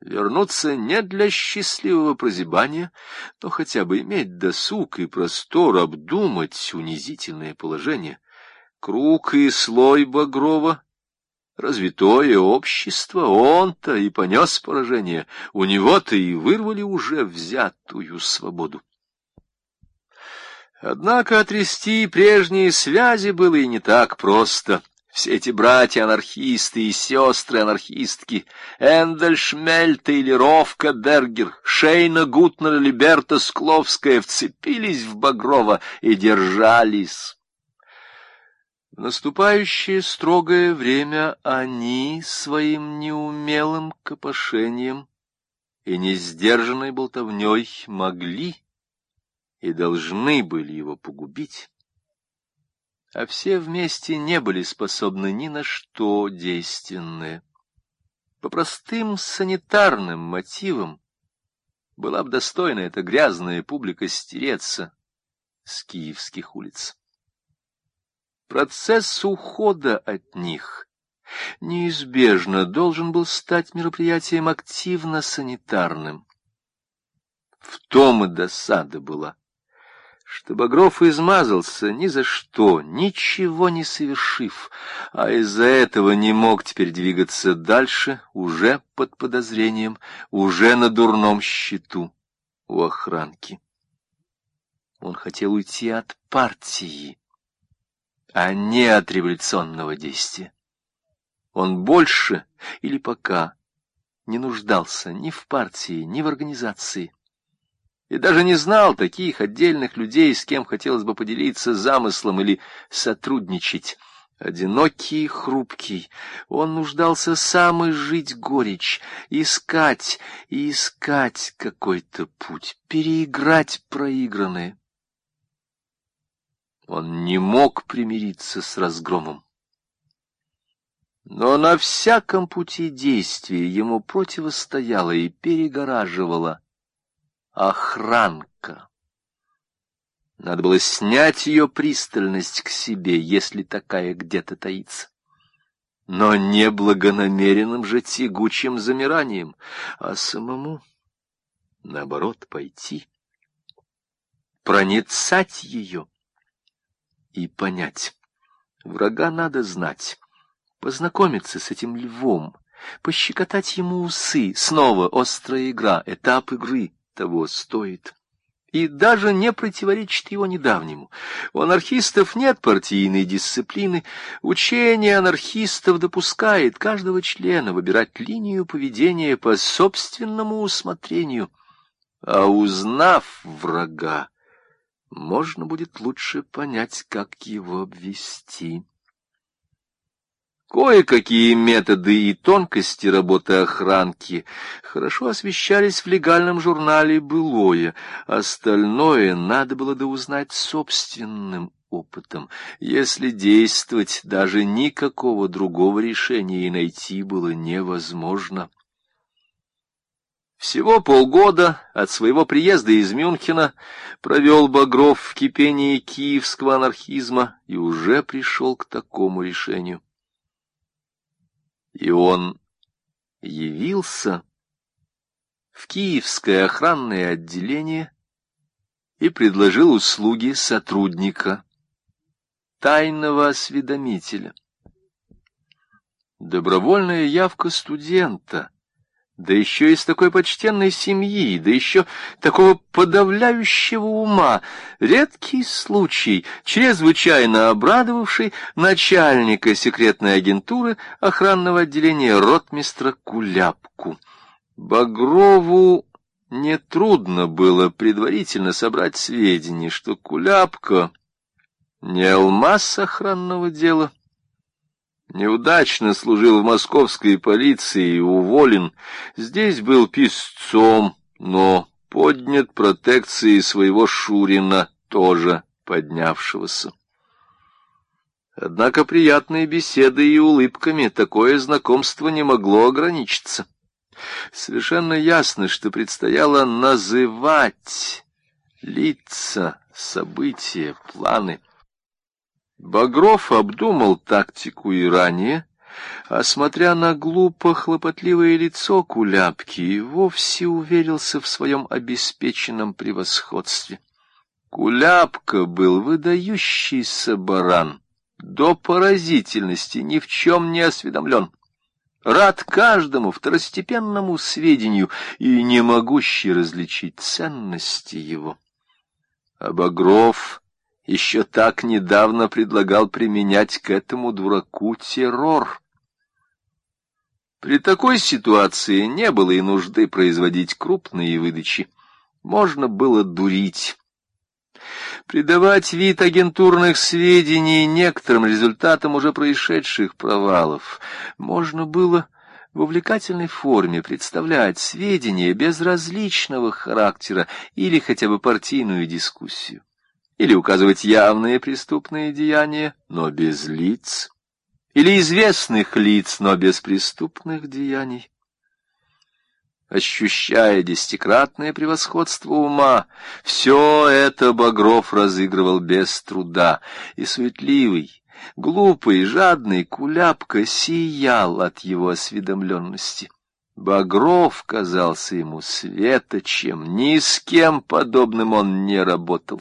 вернуться не для счастливого прозябания, но хотя бы иметь досуг и простор обдумать унизительное положение. Круг и слой Багрова, развитое общество, он-то и понес поражение, у него-то и вырвали уже взятую свободу. Однако отрясти прежние связи было и не так просто. Все эти братья-анархисты и сестры-анархистки, Эндель Шмельта или Ровка Бергер, Шейна Гутнер или Берта Скловская вцепились в Багрова и держались. В наступающее строгое время они своим неумелым копошением и несдержанной болтовней могли и должны были его погубить, а все вместе не были способны ни на что действенное. По простым санитарным мотивам была бы достойна эта грязная публика стереться с киевских улиц. Процесс ухода от них неизбежно должен был стать мероприятием активно санитарным. В том и досада была, что Багров измазался ни за что, ничего не совершив, а из-за этого не мог теперь двигаться дальше, уже под подозрением, уже на дурном счету у охранки. Он хотел уйти от партии, а не от революционного действия. Он больше или пока не нуждался ни в партии, ни в организации. И даже не знал таких отдельных людей, с кем хотелось бы поделиться замыслом или сотрудничать. Одинокий и хрупкий, он нуждался сам изжить горечь, искать и искать какой-то путь, переиграть проигранное. Он не мог примириться с разгромом. Но на всяком пути действия ему противостояла и перегораживала охранка. Надо было снять ее пристальность к себе, если такая где-то таится. Но не благонамеренным же тягучим замиранием, а самому, наоборот, пойти, проницать ее и понять. Врага надо знать, познакомиться с этим львом, пощекотать ему усы. Снова острая игра, этап игры того стоит. И даже не противоречит его недавнему. У анархистов нет партийной дисциплины. Учение анархистов допускает каждого члена выбирать линию поведения по собственному усмотрению. А узнав врага, можно будет лучше понять, как его обвести. Кое-какие методы и тонкости работы охранки хорошо освещались в легальном журнале «Былое», остальное надо было доузнать собственным опытом. Если действовать, даже никакого другого решения и найти было невозможно. Всего полгода от своего приезда из Мюнхена провел Багров в кипении киевского анархизма и уже пришел к такому решению. И он явился в киевское охранное отделение и предложил услуги сотрудника, тайного осведомителя. Добровольная явка студента, да еще из такой почтенной семьи, да еще такого подавляющего ума, редкий случай, чрезвычайно обрадовавший начальника секретной агентуры охранного отделения ротмистра Куляпку. Багрову нетрудно было предварительно собрать сведения, что Куляпка не алмаз охранного дела, неудачно служил в московской полиции и уволен. Здесь был писцом, но поднят протекцией своего Шурина, тоже поднявшегося. Однако приятной беседой и улыбками такое знакомство не могло ограничиться. Совершенно ясно, что предстояло называть лица, события, планы. Багров обдумал тактику и ранее, а смотря на глупо хлопотливое лицо Куляпки, и вовсе уверился в своем обеспеченном превосходстве. Куляпка был выдающийся баран, до поразительности ни в чем не осведомлен, рад каждому второстепенному сведению и не могущий различить ценности его. А Багров еще так недавно предлагал применять к этому дураку террор. При такой ситуации не было и нужды производить крупные выдачи. Можно было дурить, придавать вид агентурных сведений некоторым результатам уже происшедших провалов. Можно было в увлекательной форме представлять сведения безразличного характера или хотя бы партийную дискуссию, или указывать явные преступные деяния, но без лиц, или известных лиц, но без преступных деяний. Ощущая десятикратное превосходство ума, все это Багров разыгрывал без труда, и суетливый, глупый, жадный Куляпка сиял от его осведомленности. Багров казался ему светочем, ни с кем подобным он не работал.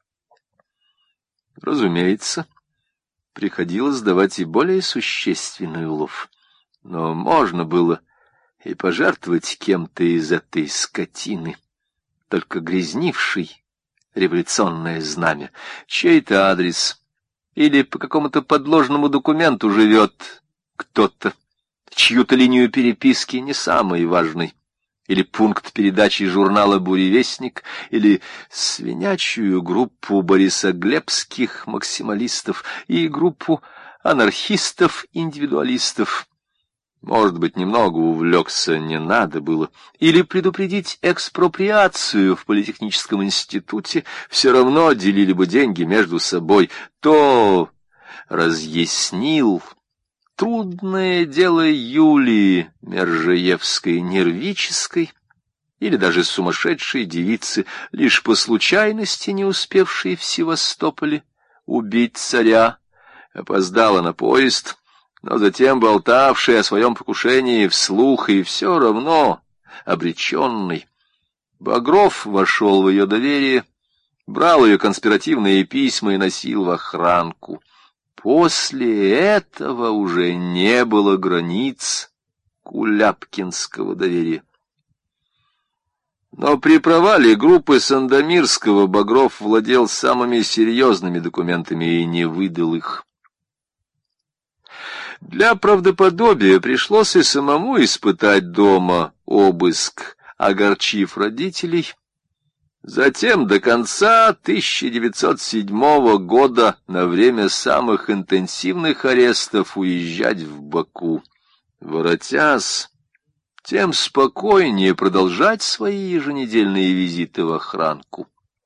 Разумеется, приходилось давать и более существенный улов, но можно было и пожертвовать кем-то из этой скотины, только грязнившей революционное знамя, чей-то адрес, или по какому-то подложному документу живет кто-то, чью-то линию переписки не самой важной, или пункт передачи журнала «Буревестник», или свинячью группу борисоглебских максималистов и группу анархистов-индивидуалистов. Может быть, немного увлекся, не надо было. Или предупредить экспроприацию в Политехническом институте, все равно делили бы деньги между собой. То разъяснил трудное дело Юлии Мержиевской-Нервической, или даже сумасшедшей девицы, лишь по случайности не успевшей в Севастополе убить царя, опоздала на поезд, но затем болтавший о своем покушении вслух и все равно обреченный. Багров вошел в ее доверие, брал ее конспиративные письма и носил в охранку. После этого уже не было границ куляпкинского доверия. Но при провале группы Сандомирского Багров владел самыми серьезными документами и не выдал их. Для правдоподобия пришлось и самому испытать дома обыск, огорчив родителей. Затем до конца 1907 года на время самых интенсивных арестов уезжать в Баку. Воротясь, тем спокойнее продолжать свои еженедельные визиты в охранку.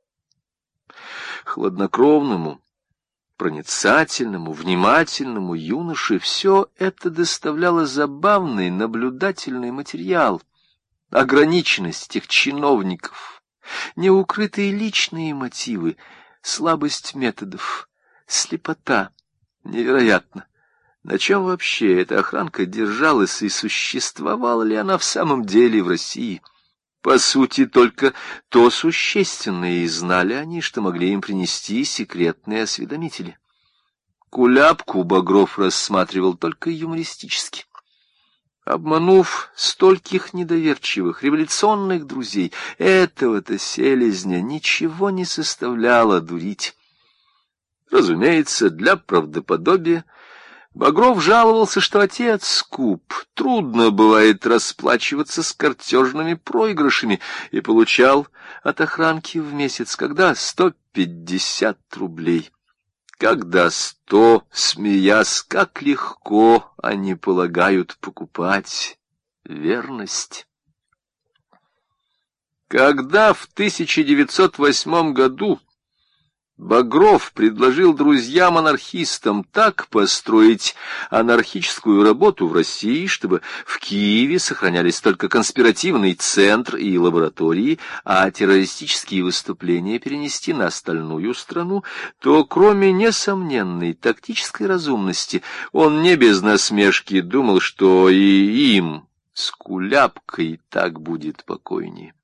Хладнокровному, проницательному, внимательному юноше все это доставляло забавный наблюдательный материал. Ограниченность этих чиновников, неукрытые личные мотивы, слабость методов, слепота. Невероятно, на чем вообще эта охранка держалась и существовала ли она в самом деле в России? По сути, только то существенное и знали они, что могли им принести секретные осведомители. Куляпку Багров рассматривал только юмористически. Обманув стольких недоверчивых революционных друзей, этого-то селезня ничего не составляло дурить. Разумеется, для правдоподобия Багров жаловался, что отец скуп, трудно бывает расплачиваться с картежными проигрышами, и получал от охранки в месяц, когда 150 рублей. Когда 100, смеясь, как легко они полагают покупать верность. Когда в 1908 году Багров предложил друзьям-анархистам так построить анархическую работу в России, чтобы в Киеве сохранялись только конспиративный центр и лаборатории, а террористические выступления перенести на остальную страну, то кроме несомненной тактической разумности он не без насмешки думал, что и им с Куляпкой так будет покойнее.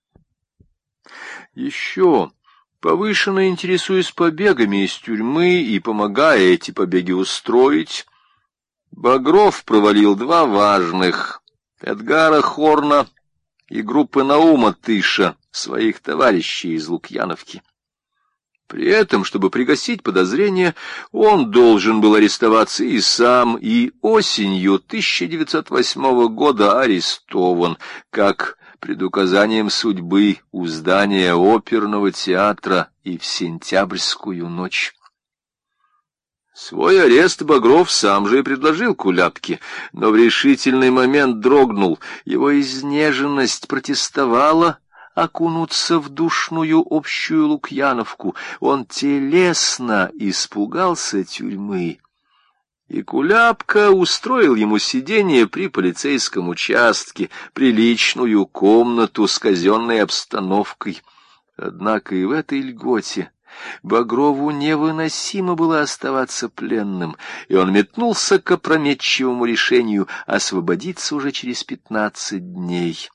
Еще... Повышенно интересуясь побегами из тюрьмы и помогая эти побеги устроить, Багров провалил два важных — Эдгара Хорна и группы Наума Тыша, своих товарищей из Лукьяновки. При этом, чтобы пригасить подозрения, он должен был арестоваться и сам, и осенью 1908 года арестован, как предуказанием судьбы у здания оперного театра и в сентябрьскую ночь. Свой арест Багров сам же и предложил Куляпке, но в решительный момент дрогнул, его изнеженность протестовала окунуться в душную общую Лукьяновку, он телесно испугался тюрьмы. И Куляпка устроил ему сидение при полицейском участке, приличную комнату с казенной обстановкой. Однако и в этой льготе Багрову невыносимо было оставаться пленным, и он метнулся к опрометчивому решению освободиться уже через 15 дней.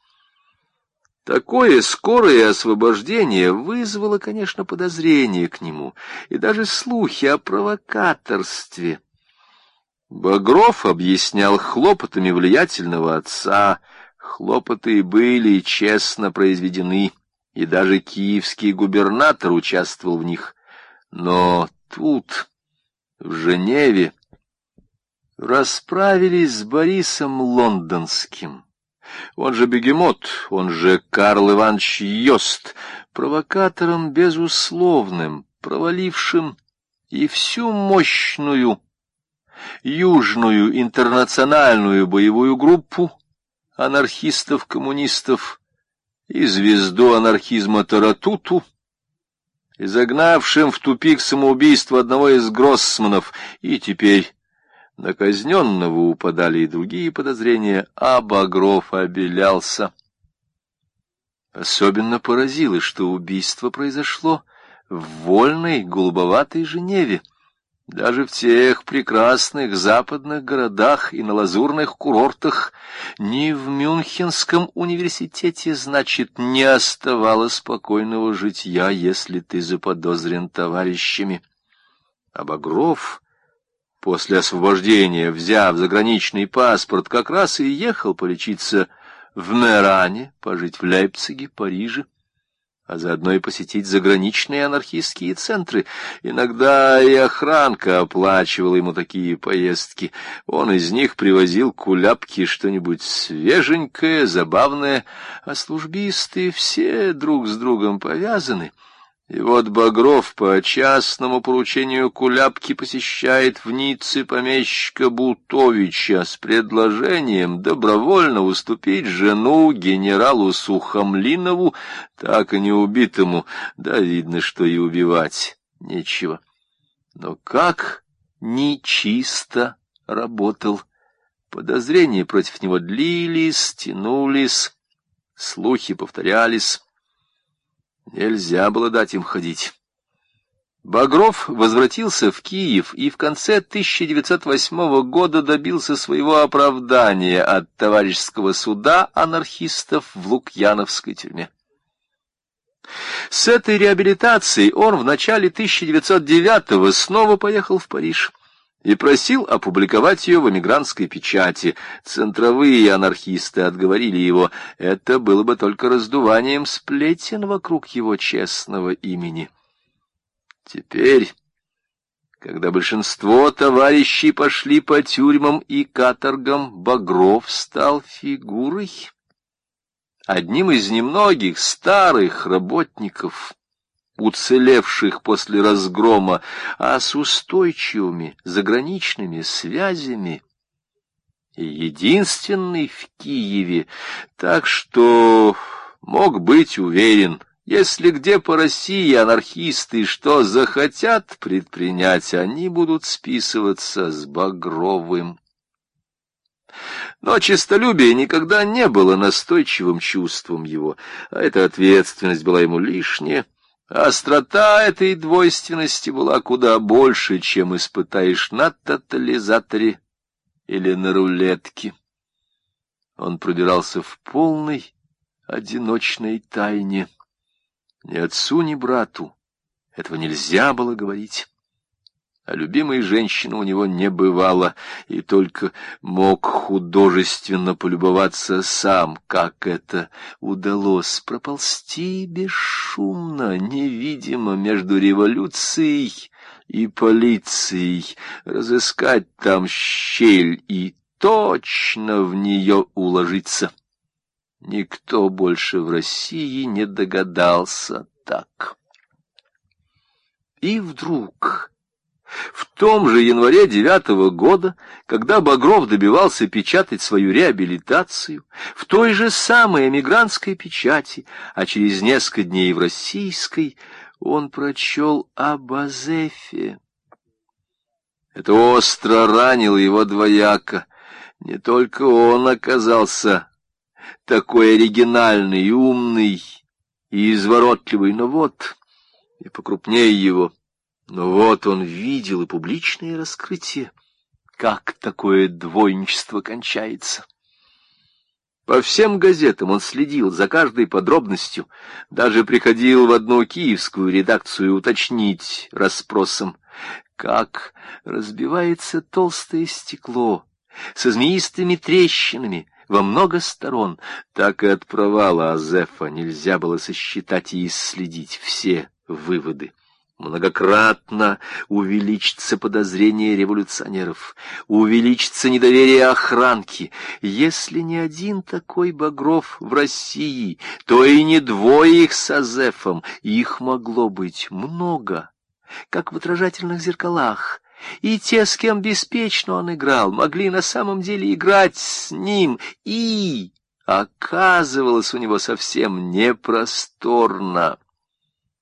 Такое скорое освобождение вызвало, конечно, подозрение к нему и даже слухи о провокаторстве. Багров объяснял хлопотами влиятельного отца. Хлопоты были честно произведены, и даже киевский губернатор участвовал в них. Но тут, в Женеве, расправились с Борисом Лондонским. Он же Бегемот, он же Карл Иванович Йост, провокатором безусловным, провалившим и всю мощную южную интернациональную боевую группу анархистов-коммунистов и звезду анархизма Таратуту, и загнавшим в тупик самоубийство одного из гроссманов, и теперь на казненного упадали и другие подозрения, а Багров обелялся. Особенно поразило, что убийство произошло в вольной голубоватой Женеве. Даже в тех прекрасных западных городах и на лазурных курортах ни в Мюнхенском университете, значит, не оставалось спокойного житья, если ты заподозрен товарищами. А Багров, после освобождения, взяв заграничный паспорт, как раз и ехал полечиться в Меране, пожить в Лейпциге, Париже, а заодно и посетить заграничные анархистские центры. Иногда и охранка оплачивала ему такие поездки. Он из них привозил Куляпке что-нибудь свеженькое, забавное, а службисты все друг с другом повязаны. И вот Багров по частному поручению Куляпки посещает в Ницце помещика Бутовича с предложением добровольно уступить жену генералу Сухомлинову, так и не убитому, да видно, что и убивать нечего. Но как нечисто работал! Подозрения против него длились, тянулись, слухи повторялись. Нельзя было дать им ходить. Багров возвратился в Киев и в конце 1908 года добился своего оправдания от товарищеского суда анархистов в Лукьяновской тюрьме. С этой реабилитацией он в начале 1909 снова поехал в Париж и просил опубликовать ее в эмигрантской печати. Центровые анархисты отговорили его, это было бы только раздуванием сплетен вокруг его честного имени. Теперь, когда большинство товарищей пошли по тюрьмам и каторгам, Багров стал фигурой, одним из немногих старых работников, уцелевших после разгрома, а с устойчивыми заграничными связями, и единственный в Киеве, так что мог быть уверен Если где по России анархисты что захотят предпринять, они будут списываться с Багровым. Но честолюбие никогда не было настойчивым чувством его, а эта ответственность была ему лишняя. Острота этой двойственности была куда больше, чем испытаешь на тотализаторе или на рулетке. Он пробирался в полной одиночной тайне. Ни отцу, ни брату этого нельзя было говорить. А любимой женщины у него не бывало, и только мог художественно полюбоваться сам, как это удалось проползти бесшумно, невидимо между революцией и полицией, разыскать там щель и точно в нее уложиться. Никто больше в России не догадался так. И вдруг, в том же январе 9-го года, когда Багров добивался печатать свою реабилитацию, в той же самой эмигрантской печати, а через несколько дней в российской, он прочел об Азефе. Это остро ранило его двояко. Не только он оказался такой оригинальный, и умный и изворотливый, но вот, и покрупнее его, но вот он видел и публичное раскрытие, как такое двойничество кончается. По всем газетам он следил за каждой подробностью, даже приходил в одну киевскую редакцию уточнить расспросом, как разбивается толстое стекло со змеистыми трещинами во много сторон, так и от провала Азефа нельзя было сосчитать и исследить все выводы. Многократно увеличится подозрение революционеров, увеличится недоверие охранки. Если не один такой Багров в России, то и не двое их с Азефом, их могло быть много, как в отражательных зеркалах. И те, с кем беспечно он играл, могли на самом деле играть с ним, и оказывалось у него совсем непросторно.